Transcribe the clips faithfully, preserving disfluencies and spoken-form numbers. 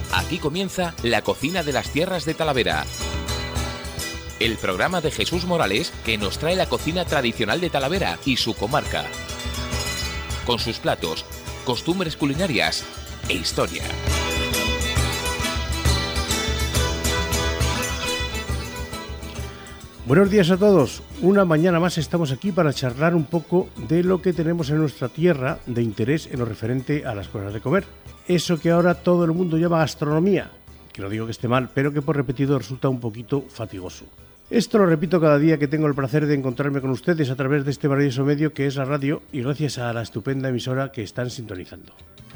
Aquí comienza La Cocina de las Tierras de Talavera, el programa de Jesús Morales que nos trae la cocina tradicional de Talavera y su comarca, con sus platos, costumbres culinarias e historia. Buenos días a todos. Una mañana más estamos aquí para charlar un poco de lo que tenemos en nuestra tierra de interés en lo referente a las cosas de comer. Eso que ahora todo el mundo llama gastronomía, que no digo que esté mal, pero que por repetido resulta un poquito fatigoso. Esto lo repito cada día que tengo el placer de encontrarme con ustedes a través de este maravilloso medio que es la radio y gracias a la estupenda emisora que están sintonizando.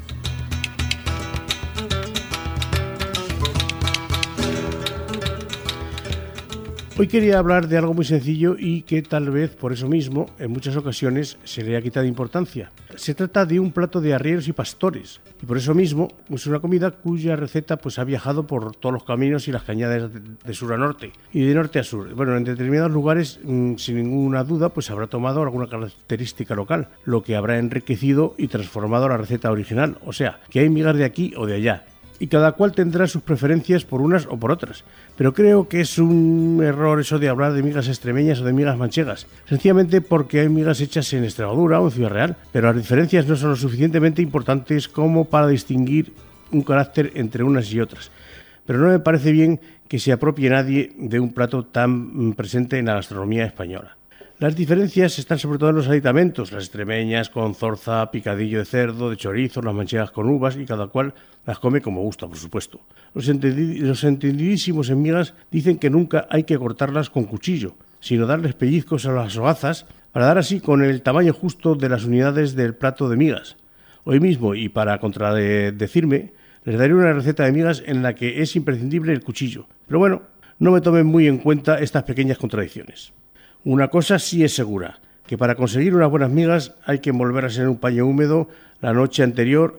Hoy quería hablar de algo muy sencillo y que tal vez por eso mismo en muchas ocasiones se le ha quitado importancia. Se trata de un plato de arrieros y pastores y por eso mismo es una comida cuya receta pues ha viajado por todos los caminos y las cañadas de sur a norte y de norte a sur. Bueno, en determinados lugares mmm, sin ninguna duda pues habrá tomado alguna característica local, lo que habrá enriquecido y transformado la receta original, o sea, que hay migas de aquí o de allá. Y cada cual tendrá sus preferencias por unas o por otras. Pero creo que es un error eso de hablar de migas extremeñas o de migas manchegas, sencillamente porque hay migas hechas en Extremadura o en Ciudad Real, pero las diferencias no son lo suficientemente importantes como para distinguir un carácter entre unas y otras. Pero no me parece bien que se apropie nadie de un plato tan presente en la gastronomía española. Las diferencias están sobre todo en los aditamentos, las extremeñas con zorza, picadillo de cerdo, de chorizo, las manchegas con uvas y cada cual las come como gusta, por supuesto. Los, entendi- los entendidísimos en migas dicen que nunca hay que cortarlas con cuchillo, sino darles pellizcos a las hogazas para dar así con el tamaño justo de las unidades del plato de migas. Hoy mismo, y para contradecirme, les daré una receta de migas en la que es imprescindible el cuchillo. Pero bueno, no me tomen muy en cuenta estas pequeñas contradicciones. Una cosa sí es segura, que para conseguir unas buenas migas hay que envolverlas en un paño húmedo la noche anterior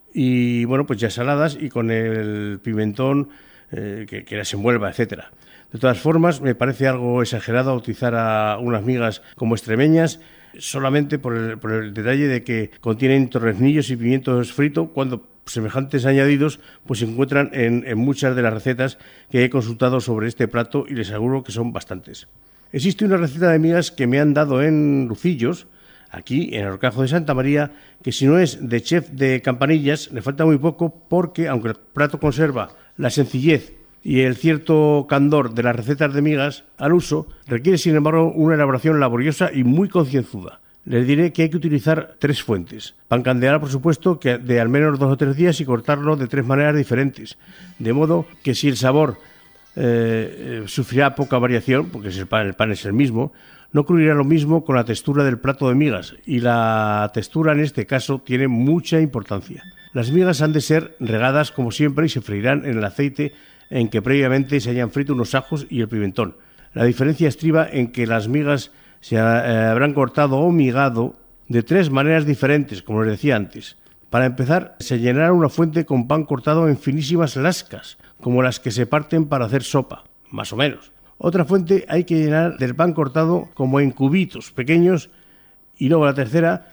y, bueno, pues ya saladas y con el pimentón eh, que, que las envuelva, etcétera. De todas formas, me parece algo exagerado utilizar a unas migas como extremeñas solamente por el, por el detalle de que contienen torreznillos y pimientos fritos cuando semejantes añadidos pues se encuentran en, en muchas de las recetas que he consultado sobre este plato y les aseguro que son bastantes. Existe una receta de migas que me han dado en Lucillos, aquí en el Horcajo de Santa María, que si no es de chef de Campanillas, le falta muy poco porque, aunque el plato conserva la sencillez y el cierto candor de las recetas de migas al uso, requiere sin embargo una elaboración laboriosa y muy concienzuda. Les diré que hay que utilizar tres fuentes. Pan candeal, por supuesto, que de al menos dos o tres días y cortarlo de tres maneras diferentes, de modo que si el sabor Eh, eh, sufrirá poca variación, porque el pan, el pan es el mismo, no ocurrirá lo mismo con la textura del plato de migas, y la textura en este caso tiene mucha importancia. Las migas han de ser regadas como siempre y se freirán en el aceite en que previamente se hayan frito unos ajos y el pimentón. La diferencia estriba en que las migas se eh, habrán cortado o migado de tres maneras diferentes, como les decía antes. Para empezar, se llenará una fuente con pan cortado en finísimas lascas, como las que se parten para hacer sopa, más o menos. Otra fuente hay que llenar del pan cortado como en cubitos pequeños y luego la tercera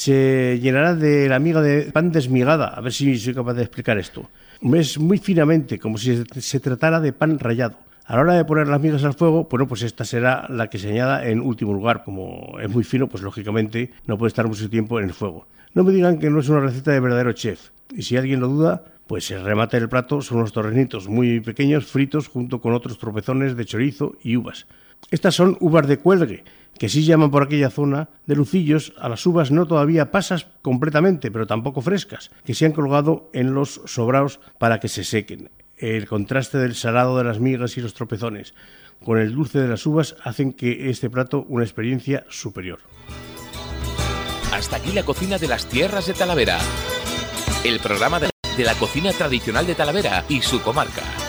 se llenará de la miga de pan desmigada, a ver si soy capaz de explicar esto. Es muy finamente, como si se tratara de pan rallado. A la hora de poner las migas al fuego, bueno, pues esta será la que se añada en último lugar. Como es muy fino, pues lógicamente no puede estar mucho tiempo en el fuego. No me digan que no es una receta de verdadero chef. Y si alguien lo duda, pues el remate del plato son unos torreznitos muy pequeños fritos junto con otros tropezones de chorizo y uvas. Estas son uvas de cuelgue, que sí llaman por aquella zona de Lucillos a las uvas no todavía pasas completamente, pero tampoco frescas, que se han colgado en los sobraos para que se sequen. El contraste del salado de las migas y los tropezones con el dulce de las uvas hacen que este plato una experiencia superior. Hasta aquí la cocina de las tierras de Talavera, el programa de la cocina tradicional de Talavera y su comarca.